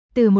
Từ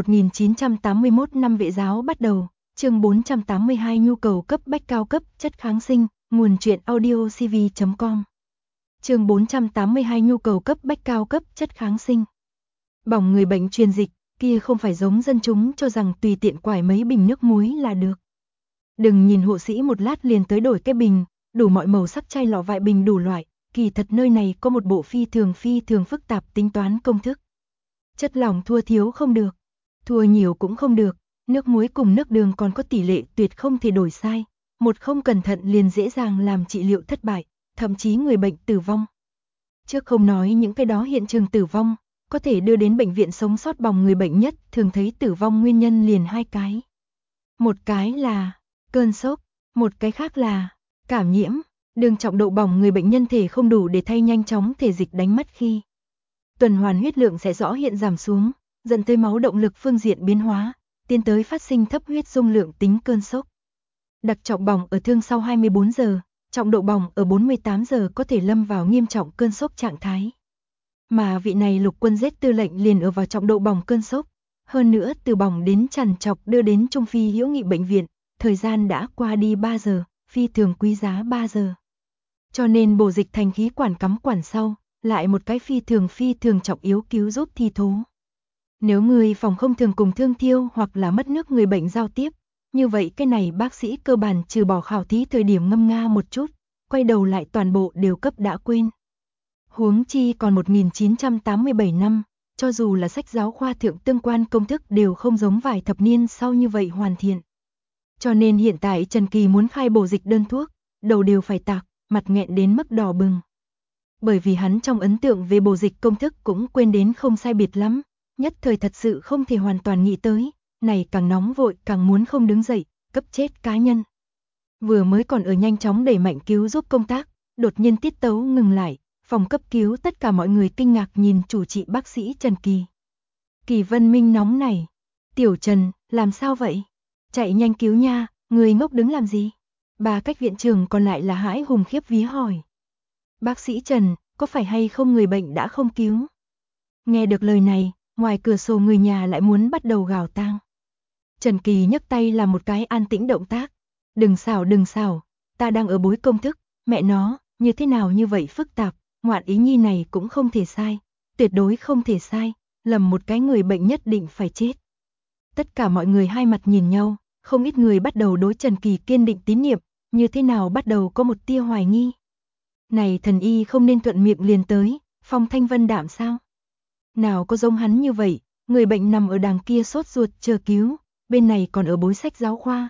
1981 năm vệ giáo bắt đầu, chương 482 nhu cầu cấp bách cao cấp chất kháng sinh, nguồn truyện audio cv.com. Chương 482 nhu cầu cấp bách cao cấp chất kháng sinh. Bỏng người bệnh truyền dịch, kia không phải giống dân chúng cho rằng tùy tiện quải mấy bình nước muối là được. Đừng nhìn hộ sĩ một lát liền tới đổi cái bình, đủ mọi màu sắc chai lọ vại bình đủ loại, kỳ thật nơi này có một bộ phi thường phức tạp tính toán công thức. Chất lỏng thua thiếu không được, thua nhiều cũng không được, nước muối cùng nước đường còn có tỷ lệ tuyệt không thể đổi sai, một không cẩn thận liền dễ dàng làm trị liệu thất bại, thậm chí người bệnh tử vong. Trước không nói những cái đó hiện trường tử vong, có thể đưa đến bệnh viện sống sót bỏng người bệnh nhất thường thấy tử vong nguyên nhân liền hai cái. Một cái là cơn sốc, một cái khác là cảm nhiễm, đường trọng độ bỏng người bệnh nhân thể không đủ để thay nhanh chóng thể dịch đánh mất khi tuần hoàn huyết lượng sẽ rõ hiện giảm xuống, dẫn tới máu động lực phương diện biến hóa, tiến tới phát sinh thấp huyết dung lượng tính cơn sốc. Đặc trọng bỏng ở thương sau 24 giờ, trọng độ bỏng ở 48 giờ có thể lâm vào nghiêm trọng cơn sốc trạng thái. Mà vị này lục quân Z tư lệnh liền ở vào trọng độ bỏng cơn sốc, hơn nữa từ bỏng đến trằn trọc đưa đến Trung Phi Hữu Nghị bệnh viện, thời gian đã qua đi 3 giờ, phi thường quý giá 3 giờ. Cho nên bổ dịch thành khí quản cắm quản sau, lại một cái phi thường trọng yếu cứu giúp thi thố. Nếu người phòng không thường cùng thương thiêu hoặc là mất nước người bệnh giao tiếp, như vậy cái này bác sĩ cơ bản trừ bỏ khảo thí thời điểm ngâm nga một chút, quay đầu lại toàn bộ đều cấp đã quên. Huống chi còn 1987 năm, cho dù là sách giáo khoa thượng tương quan công thức đều không giống vài thập niên sau như vậy hoàn thiện. Cho nên hiện tại Trần Kỳ muốn khai bổ dịch đơn thuốc, đầu đều phải tạc, mặt nghẹn đến mức đỏ bừng. Bởi vì hắn trong ấn tượng về bổ dịch công thức cũng quên đến không sai biệt lắm, nhất thời thật sự không thể hoàn toàn nghĩ tới, này càng nóng vội càng muốn không đứng dậy, cấp chết cá nhân. Vừa mới còn ở nhanh chóng đẩy mạnh cứu giúp công tác, đột nhiên tiết tấu ngừng lại, phòng cấp cứu tất cả mọi người kinh ngạc nhìn chủ trị bác sĩ Trần Kỳ. Kỳ Vân Minh nóng này, Tiểu Trần, làm sao vậy? Chạy nhanh cứu nha, người ngốc đứng làm gì? Bà cách viện trưởng còn lại là hãi hùng khiếp vía hỏi. Bác sĩ Trần, có phải hay không người bệnh đã không cứu? Nghe được lời này, ngoài cửa sổ người nhà lại muốn bắt đầu gào tang. Trần Kỳ nhấc tay làm một cái an tĩnh động tác. Đừng xảo, ta đang ở bối công thức, mẹ nó, như thế nào như vậy phức tạp, ngoạn ý nhi này cũng không thể sai, tuyệt đối không thể sai, lầm một cái người bệnh nhất định phải chết. Tất cả mọi người hai mặt nhìn nhau, không ít người bắt đầu đối Trần Kỳ kiên định tín nhiệm, như thế nào bắt đầu có một tia hoài nghi. Này thần y không nên thuận miệng liền tới, phong thanh vân đạm sao? Nào có giống hắn như vậy, người bệnh nằm ở đằng kia sốt ruột chờ cứu, bên này còn ở bối sách giáo khoa.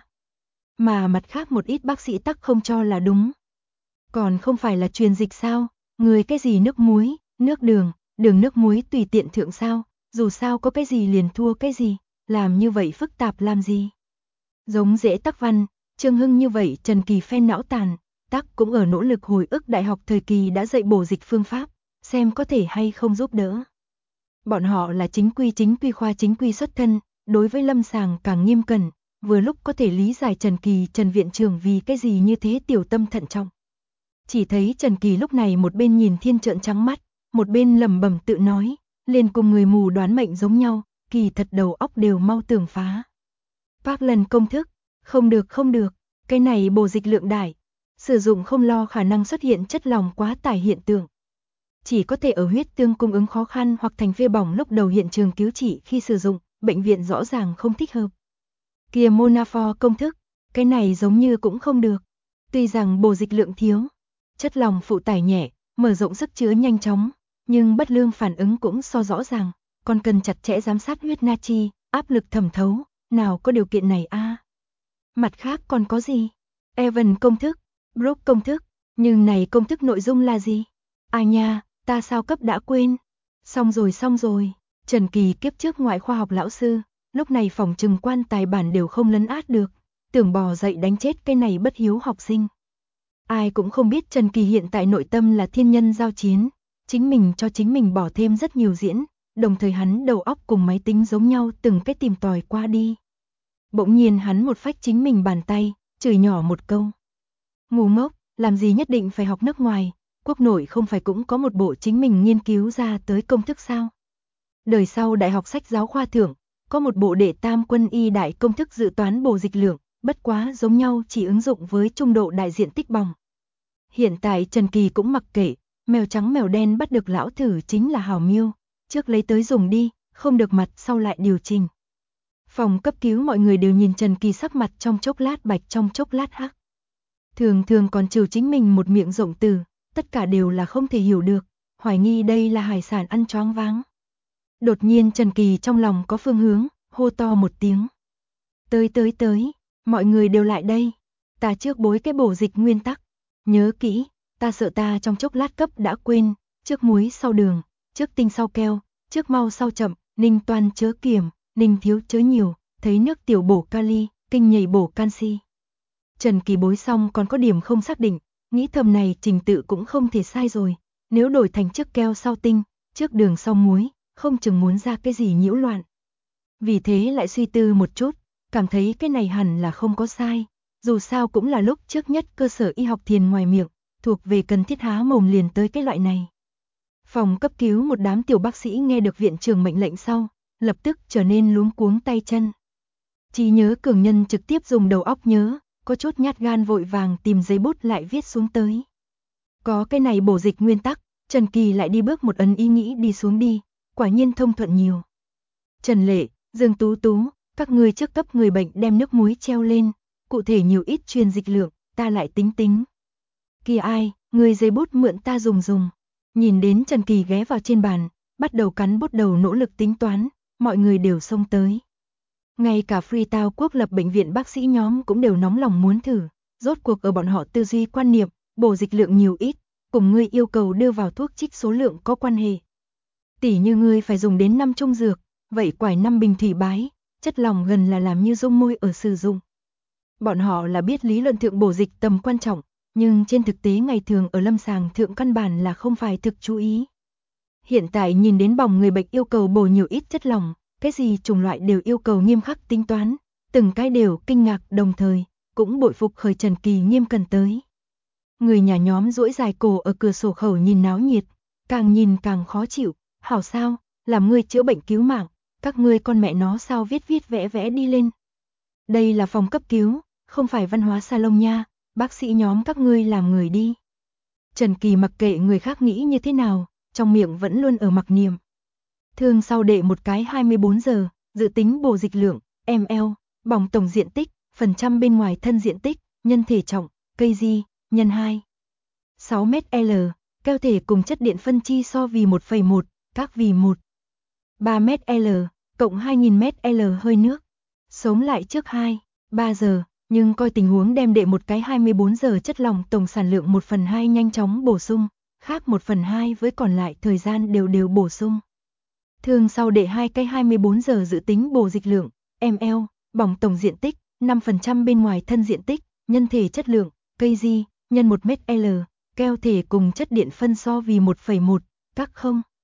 Mà mặt khác một ít bác sĩ tắc không cho là đúng. Còn không phải là truyền dịch sao, người cái gì nước muối, nước đường, đường nước muối tùy tiện thượng sao, dù sao có cái gì liền thua cái gì, làm như vậy phức tạp làm gì. Giống dễ tắc văn, Trương Hưng như vậy Trần Kỳ phen não tàn, tắc cũng ở nỗ lực hồi ức đại học thời kỳ đã dạy bổ dịch phương pháp, xem có thể hay không giúp đỡ. Bọn họ là chính quy khoa chính quy xuất thân, đối với lâm sàng càng nghiêm cẩn, vừa lúc có thể lý giải Trần Kỳ Trần viện trưởng vì cái gì như thế tiểu tâm thận trọng. Chỉ thấy Trần Kỳ lúc này một bên nhìn thiên trợn trắng mắt, một bên lẩm bẩm tự nói, liền cùng người mù đoán mệnh giống nhau, kỳ thật đầu óc đều mau tưởng phá. Bác lần công thức, không được, cái này bổ dịch lượng đại, sử dụng không lo khả năng xuất hiện chất lỏng quá tải hiện tượng. Chỉ có thể ở huyết tương cung ứng khó khăn hoặc thành phê bỏng lúc đầu hiện trường cứu trị khi sử dụng, bệnh viện rõ ràng không thích hợp. Kia Monafor công thức, cái này giống như cũng không được. Tuy rằng bổ dịch lượng thiếu, chất lỏng phụ tải nhẹ, mở rộng sức chứa nhanh chóng, nhưng bất lương phản ứng cũng so rõ ràng, còn cần chặt chẽ giám sát huyết natri, áp lực thẩm thấu, nào có điều kiện này a. Mặt khác còn có gì? Evan công thức, Brook công thức, nhưng này công thức nội dung là gì? À nha, ta sao cấp đã quên. Xong rồi, Trần Kỳ kiếp trước ngoại khoa học lão sư, lúc này phòng trừng quan tài bản đều không lấn át được, tưởng bò dậy đánh chết cái này bất hiếu học sinh. Ai cũng không biết Trần Kỳ hiện tại nội tâm là thiên nhân giao chiến, chính mình cho chính mình bỏ thêm rất nhiều diễn, đồng thời hắn đầu óc cùng máy tính giống nhau từng cái tìm tòi qua đi. Bỗng nhiên hắn một phách chính mình bàn tay, chửi nhỏ một câu. Ngu ngốc, làm gì nhất định phải học nước ngoài, quốc nội không phải cũng có một bộ chính mình nghiên cứu ra tới công thức sao? Đời sau đại học sách giáo khoa thượng, có một bộ đệ tam quân y đại công thức dự toán bổ dịch lượng, bất quá giống nhau chỉ ứng dụng với trung độ đại diện tích bỏng. Hiện tại Trần Kỳ cũng mặc kệ, mèo trắng mèo đen bắt được lão thử chính là hảo miêu, trước lấy tới dùng đi, không được mặt sau lại điều chỉnh. Phòng cấp cứu mọi người đều nhìn Trần Kỳ sắc mặt trong chốc lát bạch trong chốc lát hắc. Thường thường còn trừ chính mình một miệng rộng từ, tất cả đều là không thể hiểu được, hoài nghi đây là hải sản ăn choáng váng. Đột nhiên Trần Kỳ trong lòng có phương hướng, hô to một tiếng. Tới, mọi người đều lại đây. Ta trước bối cái bổ dịch nguyên tắc. Nhớ kỹ, ta sợ ta trong chốc lát cấp đã quên, trước muối sau đường, trước tinh sau keo, trước mau sau chậm, ninh toan chớ kiềm, ninh thiếu chớ nhiều, thấy nước tiểu bổ kali, kinh nhầy bổ canxi. Trần Kỳ bối xong còn có điểm không xác định, nghĩ thầm này trình tự cũng không thể sai rồi, nếu đổi thành trước keo sau tinh, trước đường sau muối, không chừng muốn ra cái gì nhiễu loạn. Vì thế lại suy tư một chút, cảm thấy cái này hẳn là không có sai, dù sao cũng là lúc trước nhất cơ sở y học thiền ngoài miệng, thuộc về cần thiết há mồm liền tới cái loại này. Phòng cấp cứu một đám tiểu bác sĩ nghe được viện trưởng mệnh lệnh sau, lập tức trở nên luống cuống tay chân. Trí nhớ cường nhân trực tiếp dùng đầu óc nhớ, có chút nhát gan vội vàng tìm giấy bút lại viết xuống tới. Có cái này bổ dịch nguyên tắc, Trần Kỳ lại đi bước một ấn ý nghĩ đi xuống đi, quả nhiên thông thuận nhiều. Trần Lệ, Dương Tú Tú, các ngươi trước cấp người bệnh đem nước muối treo lên, cụ thể nhiều ít truyền dịch lượng, ta lại tính tính. Kỳ ai, người giấy bút mượn ta dùng. Nhìn đến Trần Kỳ ghé vào trên bàn, bắt đầu cắn bút đầu nỗ lực tính toán, mọi người đều xông tới. Ngay cả Freetown quốc lập bệnh viện bác sĩ nhóm cũng đều nóng lòng muốn thử, rốt cuộc ở bọn họ tư duy quan niệm, bổ dịch lượng nhiều ít, cùng ngươi yêu cầu đưa vào thuốc trích số lượng có quan hệ. Tỷ như ngươi phải dùng đến 5 trung dược, vậy quải 5 bình thủy bái, chất lỏng gần là làm như dung môi ở sử dụng. Bọn họ là biết lý luận thượng bổ dịch tầm quan trọng, nhưng trên thực tế ngày thường ở lâm sàng thượng căn bản là không phải thực chú ý. Hiện tại nhìn đến bỏng người bệnh yêu cầu bổ nhiều ít chất lỏng, cái gì chủng loại đều yêu cầu nghiêm khắc tính toán, từng cái đều kinh ngạc đồng thời, cũng bội phục khởi Trần Kỳ nghiêm cẩn tới. Người nhà nhóm duỗi dài cổ ở cửa sổ khẩu nhìn náo nhiệt, càng nhìn càng khó chịu, hảo sao, làm ngươi chữa bệnh cứu mạng, các ngươi con mẹ nó sao viết vẽ đi lên. Đây là phòng cấp cứu, không phải văn hóa salon nha, bác sĩ nhóm các ngươi làm người đi. Trần Kỳ mặc kệ người khác nghĩ như thế nào, trong miệng vẫn luôn ở mặc niệm. Thương sau đệ một cái 24 giờ, dự tính bổ dịch lượng, ml, bỏng tổng diện tích, phần trăm bên ngoài thân diện tích, nhân thể trọng, kg, nhân 2. 6 ml, keo thể cùng chất điện phân chi so vì 1,1, các vì 1. 3 ml, cộng 2000 ml hơi nước. Sống lại trước 2-3 giờ, nhưng coi tình huống đem đệ một cái 24 giờ chất lỏng tổng sản lượng 1/2 nhanh chóng bổ sung, khác 1/2 với còn lại thời gian đều bổ sung. Thường sau đệ hai cái 24 giờ dự tính bổ dịch lượng, ml, bỏng tổng diện tích, 5% bên ngoài thân diện tích, nhân thể chất lượng, kg, nhân 1 ml, keo thể cùng chất điện phân so vì 1,1, các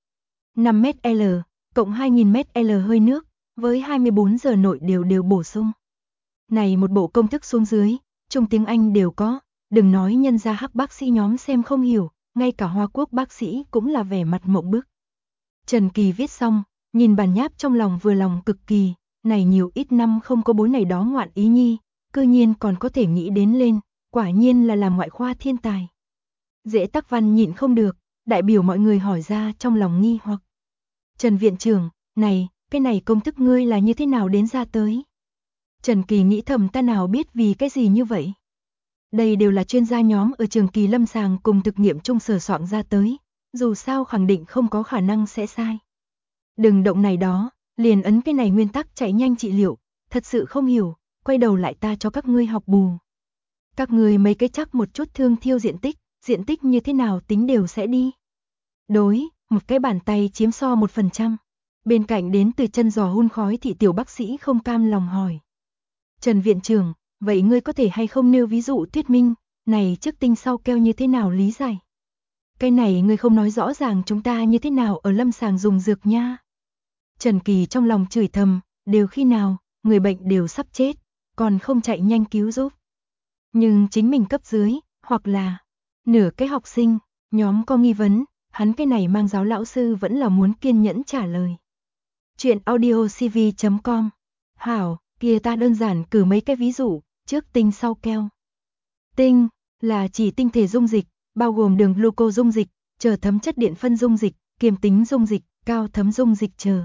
5 ml, cộng 2000 ml hơi nước, với 24 giờ nội đều bổ sung. Này một bộ công thức xuống dưới, trung tiếng Anh đều có, đừng nói nhân ra hắc bác sĩ nhóm xem không hiểu, ngay cả Hoa Quốc bác sĩ cũng là vẻ mặt mộng bức. Trần Kỳ viết xong, nhìn bản nháp trong lòng vừa lòng cực kỳ, này nhiều ít năm không có bối này đó ngoạn ý nhi, cư nhiên còn có thể nghĩ đến lên, quả nhiên là làm ngoại khoa thiên tài. Dễ tắc văn nhịn không được, đại biểu mọi người hỏi ra trong lòng nghi hoặc. Trần viện trưởng, này, cái này công thức ngươi là như thế nào đến ra tới? Trần Kỳ nghĩ thầm ta nào biết vì cái gì như vậy? Đây đều là chuyên gia nhóm ở trường kỳ lâm sàng cùng thực nghiệm chung sở soạn ra tới, dù sao khẳng định không có khả năng sẽ sai. Đừng động này đó, liền ấn cái này nguyên tắc chạy nhanh trị liệu, thật sự không hiểu, quay đầu lại ta cho các ngươi học bù. Các ngươi mấy cái chắc một chút thương thiêu diện tích như thế nào tính đều sẽ đi. Đối, một cái bàn tay chiếm so 1%. Bên cạnh đến từ chân giò hun khói thì tiểu bác sĩ không cam lòng hỏi. Trần viện trưởng, vậy ngươi có thể hay không nêu ví dụ thuyết minh, này trước tinh sau keo như thế nào lý giải? Cái này ngươi không nói rõ ràng chúng ta như thế nào ở lâm sàng dùng dược nha. Trần Kỳ trong lòng chửi thầm, đều khi nào, người bệnh đều sắp chết, còn không chạy nhanh cứu giúp. Nhưng chính mình cấp dưới, hoặc là nửa cái học sinh, nhóm có nghi vấn, hắn cái này mang giáo lão sư vẫn là muốn kiên nhẫn trả lời. Chuyện audiocv.com. Hảo, kia ta đơn giản cử mấy cái ví dụ, trước tinh sau keo. Tinh là chỉ tinh thể dung dịch, bao gồm đường gluco dung dịch, chờ thấm chất điện phân dung dịch, kiềm tính dung dịch, cao thấm dung dịch chờ.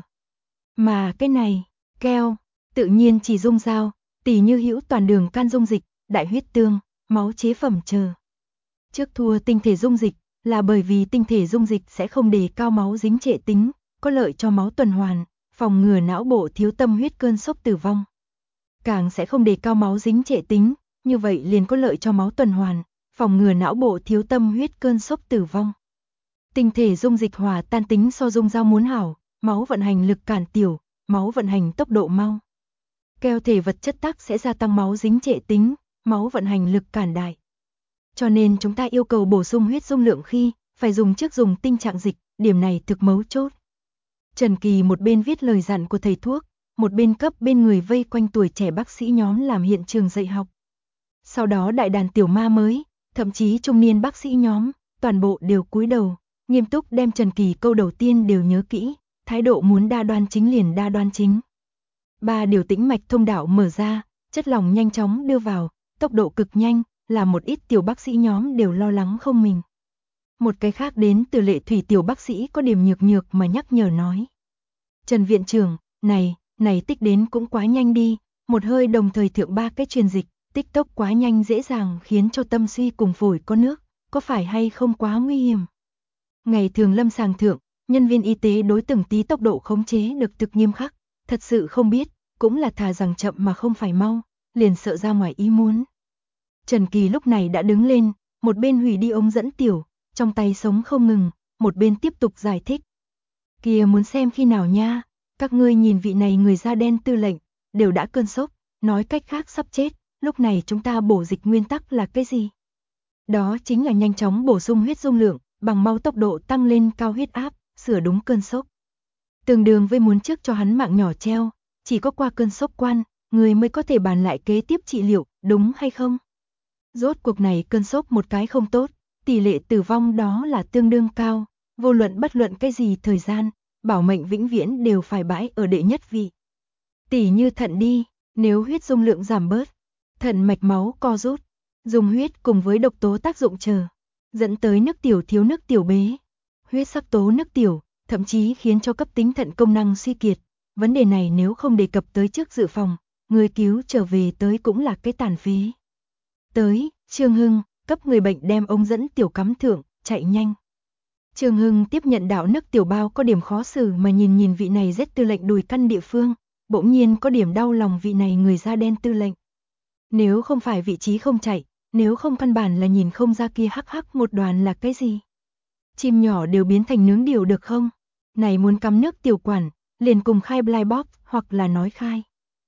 Mà cái này, keo, tự nhiên chỉ dung giao, tỉ như hữu toàn đường can dung dịch, đại huyết tương, máu chế phẩm chờ. Trước thua tinh thể dung dịch là bởi vì tinh thể dung dịch sẽ không đề cao máu dính trệ tính, có lợi cho máu tuần hoàn, phòng ngừa não bộ thiếu tâm huyết cơn sốc tử vong. Càng sẽ không đề cao máu dính trệ tính, như vậy liền có lợi cho máu tuần hoàn, phòng ngừa não bộ thiếu tâm huyết cơn sốc tử vong. Tinh thể dung dịch hòa tan tính so dung giao muốn hảo, máu vận hành lực cản tiểu, máu vận hành tốc độ mau. Keo thể vật chất tắc sẽ gia tăng máu dính trệ tính, máu vận hành lực cản đại. Cho nên chúng ta yêu cầu bổ sung huyết dung lượng khi phải dùng trước dùng tinh trạng dịch, điểm này thực mấu chốt. Trần Kỳ một bên viết lời dặn của thầy thuốc, một bên cấp bên người vây quanh tuổi trẻ bác sĩ nhóm làm hiện trường dạy học. Sau đó đại đàn tiểu ma mới, thậm chí trung niên bác sĩ nhóm, toàn bộ đều cúi đầu, nghiêm túc đem Trần Kỳ câu đầu tiên đều nhớ kỹ, thái độ muốn đa đoan chính liền đa đoan chính. 3 điều tĩnh mạch thông đạo mở ra, chất lỏng nhanh chóng đưa vào, tốc độ cực nhanh, là một ít tiểu bác sĩ nhóm đều lo lắng không mình. Một cái khác đến từ Lệ Thủy tiểu bác sĩ có điểm nhược nhược mà nhắc nhở nói. Trần viện trưởng, này tích đến cũng quá nhanh đi, một hơi đồng thời thượng 3 cái truyền dịch, tích tốc quá nhanh dễ dàng khiến cho tâm suy cùng phổi có nước, có phải hay không quá nguy hiểm. Ngày thường lâm sàng thượng, nhân viên y tế đối từng tí tốc độ khống chế được thực nghiêm khắc, thật sự không biết, cũng là thà rằng chậm mà không phải mau, liền sợ ra ngoài ý muốn. Trần Kỳ lúc này đã đứng lên, một bên hủy đi ống dẫn tiểu, trong tay sống không ngừng, một bên tiếp tục giải thích. Kìa muốn xem khi nào nha, các ngươi nhìn vị này người da đen tư lệnh, đều đã cơn sốc, nói cách khác sắp chết, lúc này chúng ta bổ dịch nguyên tắc là cái gì? Đó chính là nhanh chóng bổ sung huyết dung lượng, bằng mau tốc độ tăng lên cao huyết áp, sửa đúng cơn sốc. Tương đương với muốn trước cho hắn mạng nhỏ treo, chỉ có qua cơn sốc quan, người mới có thể bàn lại kế tiếp trị liệu, đúng hay không? Rốt cuộc này cơn sốc một cái không tốt, tỷ lệ tử vong đó là tương đương cao, vô luận bất luận cái gì thời gian, bảo mệnh vĩnh viễn đều phải bãi ở đệ nhất vị. Tỷ như thận đi, nếu huyết dung lượng giảm bớt, thận mạch máu co rút, dùng huyết cùng với độc tố tác dụng chờ, dẫn tới nước tiểu thiếu nước tiểu bế, huyết sắc tố nước tiểu, thậm chí khiến cho cấp tính thận công năng suy kiệt. Vấn đề này nếu không đề cập tới trước dự phòng, người cứu trở về tới cũng là cái tàn phế. Tới, Trương Hưng, cấp người bệnh đem ống dẫn tiểu cắm thượng, chạy nhanh. Trương Hưng tiếp nhận đạo nước tiểu bao có điểm khó xử mà nhìn vị này giết tư lệnh đùi căn địa phương, bỗng nhiên có điểm đau lòng vị này người da đen tư lệnh. Nếu không phải vị trí không chạy, nếu không căn bản là nhìn không ra kia hắc hắc một đoàn là cái gì. Chim nhỏ đều biến thành nướng điều được không? Này muốn cắm nước tiểu quản, liền cùng khai blind box hoặc là nói khai.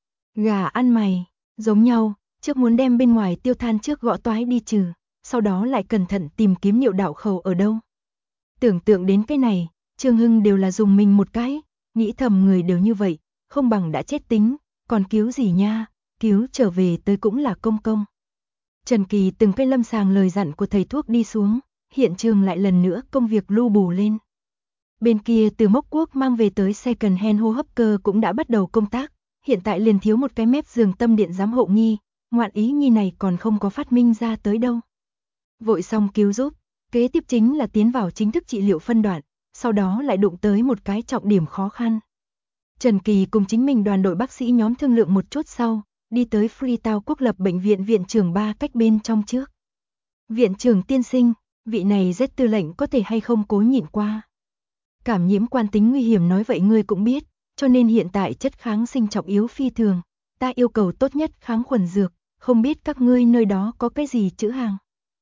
Gà ăn mày, giống nhau, trước muốn đem bên ngoài tiêu than trước gõ toái đi trừ, sau đó lại cẩn thận tìm kiếm niệu đạo khẩu ở đâu. Tưởng tượng đến cái này, Trương Hưng đều là dùng mình một cái, nghĩ thầm người đều như vậy, không bằng đã chết tính, còn cứu gì nha, cứu trở về tới cũng là công công. Trần Kỳ từng cái lâm sàng lời dặn của thầy thuốc đi xuống, hiện trường lại lần nữa công việc lu bù lên. Bên kia từ Mốc Quốc mang về tới second hand hô hấp cơ cũng đã bắt đầu công tác, hiện tại liền thiếu một cái mép giường tâm điện giám hộ nghi, ngoạn ý nhi này còn không có phát minh ra tới đâu. Vội xong cứu giúp, kế tiếp chính là tiến vào chính thức trị liệu phân đoạn, sau đó lại đụng tới một cái trọng điểm khó khăn. Trần Kỳ cùng chính mình đoàn đội bác sĩ nhóm thương lượng một chút sau, đi tới Freetown Quốc lập bệnh viện viện trưởng 3 cách bên trong trước. Viện trưởng tiên sinh, vị này rất tư lệnh có thể hay không cố nhịn qua. Cảm nhiễm quan tính nguy hiểm nói vậy ngươi cũng biết, cho nên hiện tại chất kháng sinh trọng yếu phi thường, ta yêu cầu tốt nhất kháng khuẩn dược, không biết các ngươi nơi đó có cái gì chữ hàng.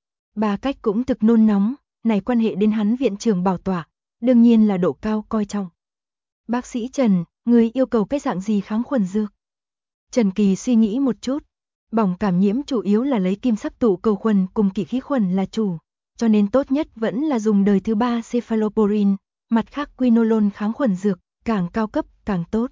3 cách cũng thực nôn nóng, này quan hệ đến hắn viện trưởng bảo tọa, đương nhiên là độ cao coi trọng. Bác sĩ Trần, ngươi yêu cầu cái dạng gì kháng khuẩn dược? Trần Kỳ suy nghĩ một chút, bỏng cảm nhiễm chủ yếu là lấy kim sắc tụ cầu khuẩn cùng kỵ khí khuẩn là chủ, cho nên tốt nhất vẫn là dùng đời thứ 3 cephalosporin, mặt khác quinolone kháng khuẩn dược, càng cao cấp càng tốt.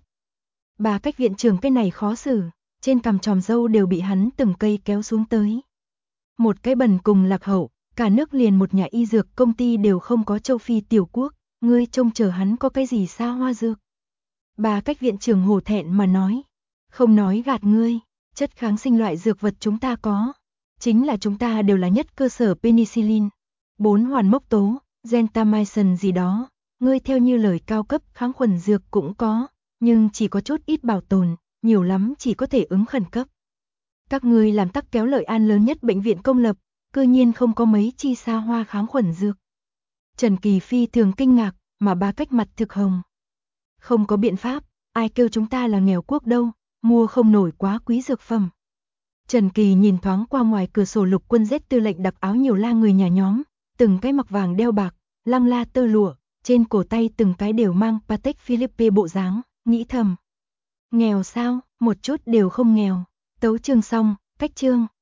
3 cách viện trưởng cái này khó xử, trên cằm tròm râu đều bị hắn từng cây kéo xuống tới. Một cái bần cùng lạc hậu, cả nước liền một nhà y dược công ty đều không có châu Phi tiểu quốc, ngươi trông chờ hắn có cái gì xa hoa dược. Bà Cách viện trưởng hổ thẹn mà nói. Không nói gạt ngươi, chất kháng sinh loại dược vật chúng ta có. Chính là chúng ta đều là nhất cơ sở penicillin. 4 hoàn mốc tố, gentamicin gì đó. Ngươi theo như lời cao cấp kháng khuẩn dược cũng có, nhưng chỉ có chút ít bảo tồn, nhiều lắm chỉ có thể ứng khẩn cấp. Các ngươi làm tắc kéo lợi an lớn nhất bệnh viện công lập, cư nhiên không có mấy chi xa hoa kháng khuẩn dược. Trần Kỳ Phi thường kinh ngạc, mà Bà Cách mặt thực hồng. Không có biện pháp, ai kêu chúng ta là nghèo quốc đâu, mua không nổi quá quý dược phẩm. Trần Kỳ nhìn thoáng qua ngoài cửa sổ Lục Quân Z tư lệnh đặc áo nhiều la người nhà nhóm, từng cái mặc vàng đeo bạc, lăng la tơ lụa, trên cổ tay từng cái đều mang Patek Philippe bộ dáng, nghĩ thầm. Nghèo sao, một chút đều không nghèo. Tấu chương xong, cách chương.